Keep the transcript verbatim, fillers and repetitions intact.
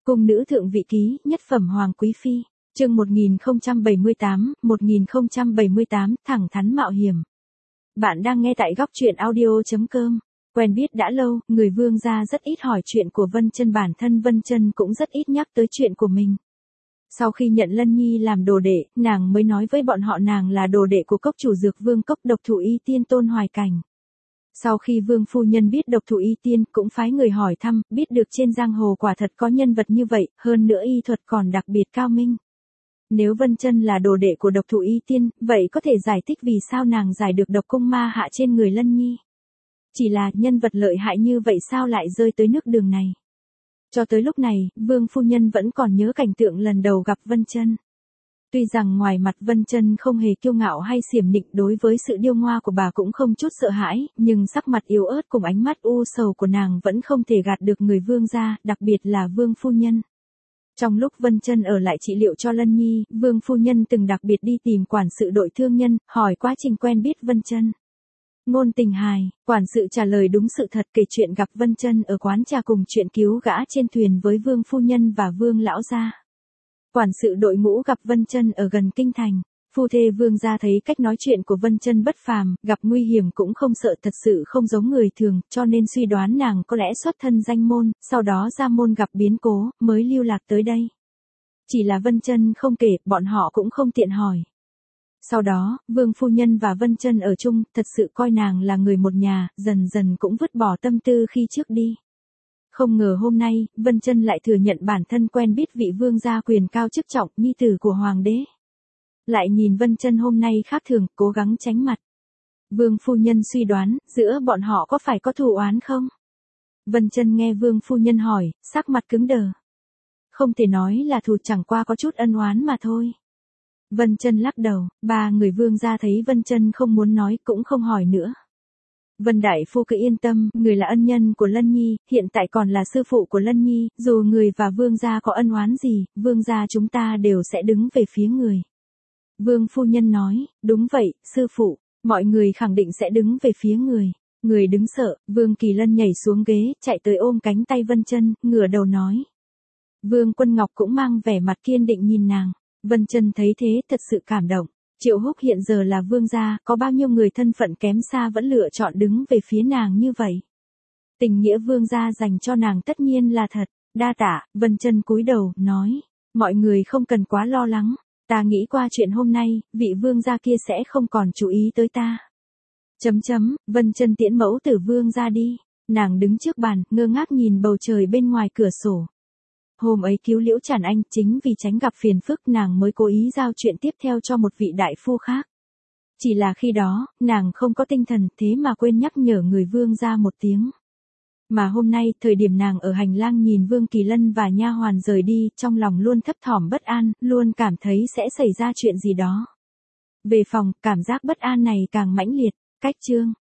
Cung nữ thượng vị ký, nhất phẩm hoàng quý phi, chương một nghìn không trăm bảy mươi tám, một nghìn không trăm bảy mươi tám, thẳng thắn mạo hiểm. Bạn đang nghe tại góc truyện audio chấm com. Quen biết đã lâu, người Vương gia rất ít hỏi chuyện của Vân Chân, bản thân Vân Chân cũng rất ít nhắc tới chuyện của mình. Sau khi nhận Lân Nhi làm đồ đệ, nàng mới nói với bọn họ nàng là đồ đệ của cốc chủ dược vương cốc độc thủ y tiên Tôn Hoài Cảnh. Sau khi vương phu nhân biết độc thủ y tiên cũng phái người hỏi thăm, biết được trên giang hồ quả thật có nhân vật như vậy, hơn nữa y thuật còn đặc biệt cao minh. Nếu Vân Chân là đồ đệ của độc thủ y tiên, vậy có thể giải thích vì sao nàng giải được độc cung ma hạ trên người Lân Nhi. Chỉ là nhân vật lợi hại như vậy sao lại rơi tới nước đường này. Cho tới lúc này, vương phu nhân vẫn còn nhớ cảnh tượng lần đầu gặp Vân Chân. Tuy rằng ngoài mặt Vân Chân không hề kiêu ngạo hay xiểm nịnh, đối với sự điêu ngoa của bà cũng không chút sợ hãi, nhưng sắc mặt yếu ớt cùng ánh mắt u sầu của nàng vẫn không thể gạt được người vương gia, đặc biệt là vương phu nhân. Trong lúc Vân Chân ở lại trị liệu cho Lân Nhi, vương phu nhân từng đặc biệt đi tìm quản sự đội thương nhân, hỏi quá trình quen biết Vân Chân. Ngôn tình hài, quản sự trả lời đúng sự thật, kể chuyện gặp Vân Chân ở quán trà cùng chuyện cứu gã trên thuyền với vương phu nhân và vương lão gia. Quản sự đội ngũ gặp Vân Chân ở gần kinh thành, phu thê vương gia thấy cách nói chuyện của Vân Chân bất phàm, gặp nguy hiểm cũng không sợ, thật sự không giống người thường, cho nên suy đoán nàng có lẽ xuất thân danh môn, sau đó ra môn gặp biến cố, mới lưu lạc tới đây. Chỉ là Vân Chân không kể, bọn họ cũng không tiện hỏi. Sau đó, vương phu nhân và Vân Chân ở chung, thật sự coi nàng là người một nhà, dần dần cũng vứt bỏ tâm tư khi trước đi. Không ngờ hôm nay, Vân Chân lại thừa nhận bản thân quen biết vị vương gia quyền cao chức trọng, nhi tử của hoàng đế. Lại nhìn Vân Chân hôm nay khác thường, cố gắng tránh mặt. Vương phu nhân suy đoán, giữa bọn họ có phải có thù oán không? Vân Chân nghe vương phu nhân hỏi, sắc mặt cứng đờ. Không thể nói là thù, chẳng qua có chút ân oán mà thôi. Vân Chân lắc đầu, ba người vương gia thấy Vân Chân không muốn nói cũng không hỏi nữa. Vân đại phu cứ yên tâm, người là ân nhân của Lân Nhi, hiện tại còn là sư phụ của Lân Nhi, dù người và vương gia có ân oán gì, vương gia chúng ta đều sẽ đứng về phía người. Vương phu nhân nói, đúng vậy, sư phụ, mọi người khẳng định sẽ đứng về phía người. Người đứng sợ, Vương Kỳ Lân nhảy xuống ghế, chạy tới ôm cánh tay Vân Chân, ngửa đầu nói. Vương Quân Ngọc cũng mang vẻ mặt kiên định nhìn nàng. Vân Chân thấy thế thật sự cảm động. Triệu Húc hiện giờ là vương gia, có bao nhiêu người thân phận kém xa vẫn lựa chọn đứng về phía nàng như vậy. Tình nghĩa vương gia dành cho nàng tất nhiên là thật. Đa tạ, Vân Chân cúi đầu, nói. Mọi người không cần quá lo lắng. Ta nghĩ qua chuyện hôm nay, vị vương gia kia sẽ không còn chú ý tới ta. Chấm chấm, Vân Chân tiễn mẫu tử vương gia đi. Nàng đứng trước bàn, ngơ ngác nhìn bầu trời bên ngoài cửa sổ. Hôm ấy cứu Liễu Trản Anh, chính vì tránh gặp phiền phức nàng mới cố ý giao chuyện tiếp theo cho một vị đại phu khác. Chỉ là khi đó, nàng không có tinh thần, thế mà quên nhắc nhở người vương gia một tiếng. Mà hôm nay, thời điểm nàng ở hành lang nhìn Vương Kỳ Lân và nha hoàn rời đi, trong lòng luôn thấp thỏm bất an, luôn cảm thấy sẽ xảy ra chuyện gì đó. Về phòng, cảm giác bất an này càng mãnh liệt. Cách chương